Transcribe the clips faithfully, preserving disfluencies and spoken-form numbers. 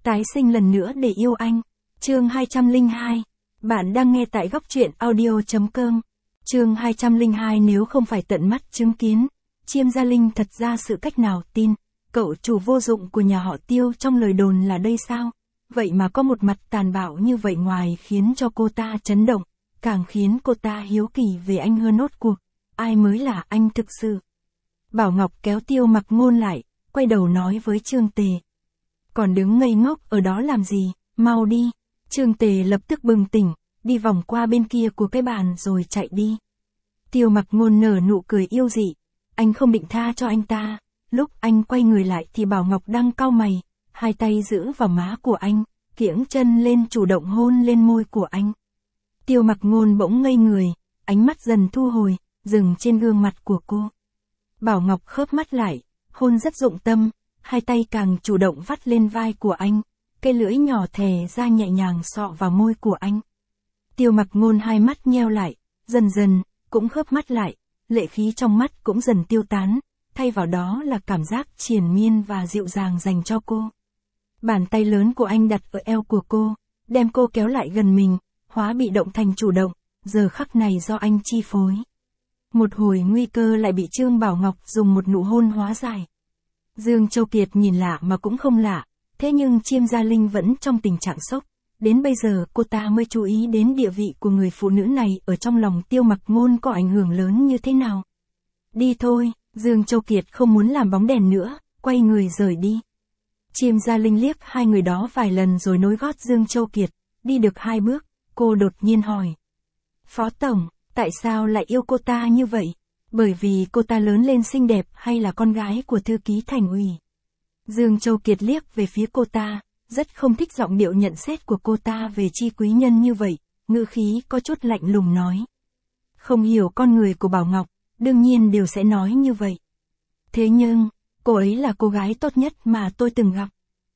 Tái sinh lần nữa để yêu anh. Chương hai trăm lẻ hai. Bạn đang nghe tại góc truyện audio chấm com. Chương hai trăm lẻ hai. Nếu không phải tận mắt chứng kiến, Chiêm Gia Linh thật ra sự cách nào tin, cậu chủ vô dụng của nhà họ Tiêu trong lời đồn là đây sao? Vậy mà có một mặt tàn bạo như vậy, ngoài khiến cho cô ta chấn động, càng khiến cô ta hiếu kỳ về anh hơn rốt cuộc. Ai mới là anh thực sự? Bảo Ngọc kéo Tiêu Mặc Ngôn lại, quay đầu nói với Trương Tề. Còn đứng ngây ngốc ở đó làm gì, mau đi. Trương Tề lập tức bừng tỉnh, đi vòng qua bên kia của cái bàn rồi chạy đi. Tiêu Mặc Ngôn nở nụ cười yêu dị, anh không định tha cho anh ta. Lúc anh quay người lại thì Bảo Ngọc đang cau mày, hai tay giữ vào má của anh, kiễng chân lên chủ động hôn lên môi của anh. Tiêu Mặc Ngôn bỗng ngây người, ánh mắt dần thu hồi, dừng trên gương mặt của cô. Bảo Ngọc khớp mắt lại, hôn rất dụng tâm, hai tay càng chủ động vắt lên vai của anh, cây lưỡi nhỏ thè ra nhẹ nhàng xọ vào môi của anh. Tiêu Mặc Ngôn hai mắt nheo lại, dần dần, cũng khớp mắt lại, lệ khí trong mắt cũng dần tiêu tán, thay vào đó là cảm giác triền miên và dịu dàng dành cho cô. Bàn tay lớn của anh đặt ở eo của cô, đem cô kéo lại gần mình, hóa bị động thành chủ động, giờ khắc này do anh chi phối. Một hồi nguy cơ lại bị Trương Bảo Ngọc dùng một nụ hôn hóa giải. Dương Châu Kiệt nhìn lạ mà cũng không lạ, thế nhưng Chiêm Gia Linh vẫn trong tình trạng sốc. Đến bây giờ cô ta mới chú ý đến địa vị của người phụ nữ này ở trong lòng Tiêu Mặc Ngôn có ảnh hưởng lớn như thế nào. Đi thôi, Dương Châu Kiệt không muốn làm bóng đèn nữa, quay người rời đi. Chiêm Gia Linh liếc hai người đó vài lần rồi nối gót Dương Châu Kiệt, đi được hai bước, cô đột nhiên hỏi. Phó Tổng, tại sao lại yêu cô ta như vậy? Bởi vì cô ta lớn lên xinh đẹp hay là con gái của thư ký thành ủy? Dương Châu Kiệt liếc về phía cô ta, rất không thích giọng điệu nhận xét của cô ta về Chi quý nhân như vậy, ngữ khí có chút lạnh lùng nói. Không hiểu con người của Bảo Ngọc, đương nhiên đều sẽ nói như vậy. Thế nhưng, cô ấy là cô gái tốt nhất mà tôi từng gặp.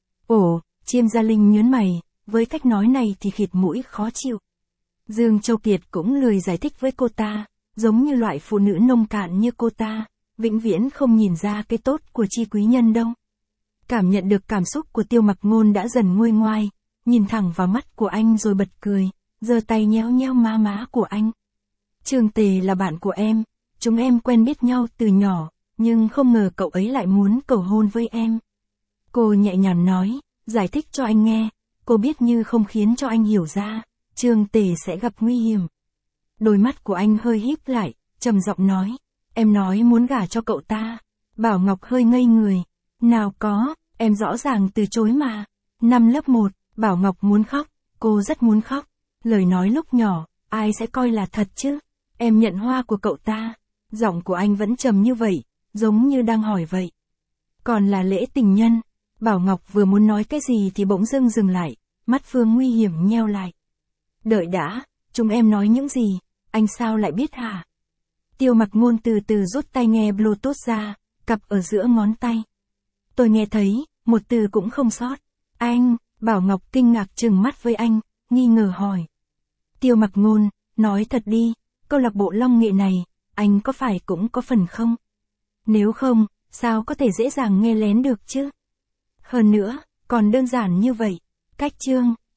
Ồ, Chiêm Gia Linh nhớn mày, với cách nói này thì khịt mũi khó chịu. Dương Châu Kiệt cũng lười giải thích với cô ta, giống như loại phụ nữ nông cạn như cô ta, vĩnh viễn không nhìn ra cái tốt của Chi quý nhân đâu. Cảm nhận được cảm xúc của Tiêu Mặc Ngôn đã dần nguôi ngoai, nhìn thẳng vào mắt của anh rồi bật cười, giơ tay nhéo nhéo má má của anh. Trương Tề là bạn của em, chúng em quen biết nhau từ nhỏ, nhưng không ngờ cậu ấy lại muốn cầu hôn với em. Cô nhẹ nhàng nói, giải thích cho anh nghe, cô biết như không khiến cho anh hiểu ra, Trương Tề sẽ gặp nguy hiểm. Đôi mắt của anh hơi híp lại, trầm giọng nói, em nói muốn gả cho cậu ta. Bảo Ngọc hơi ngây người, nào có, em rõ ràng từ chối mà. Năm lớp một, Bảo Ngọc muốn khóc, cô rất muốn khóc, lời nói lúc nhỏ, ai sẽ coi là thật chứ? Em nhận hoa của cậu ta. Giọng của anh vẫn trầm như vậy, giống như đang hỏi vậy. Còn là lễ tình nhân. Bảo Ngọc vừa muốn nói cái gì thì bỗng dưng dừng lại, mắt Phương nguy hiểm nheo lại. Đợi đã, chúng em nói những gì, anh sao lại biết hả? Tiêu Mặc Ngôn từ từ rút tai nghe Bluetooth ra, cặp ở giữa ngón tay. Tôi nghe thấy, một từ cũng không sót. Anh, Bảo Ngọc kinh ngạc trừng mắt với anh, nghi ngờ hỏi. Tiêu Mặc Ngôn, nói thật đi, câu lạc bộ Long Nghệ này, anh có phải cũng có phần không? Nếu không, sao có thể dễ dàng nghe lén được chứ? Hơn nữa, còn đơn giản như vậy, cách Trương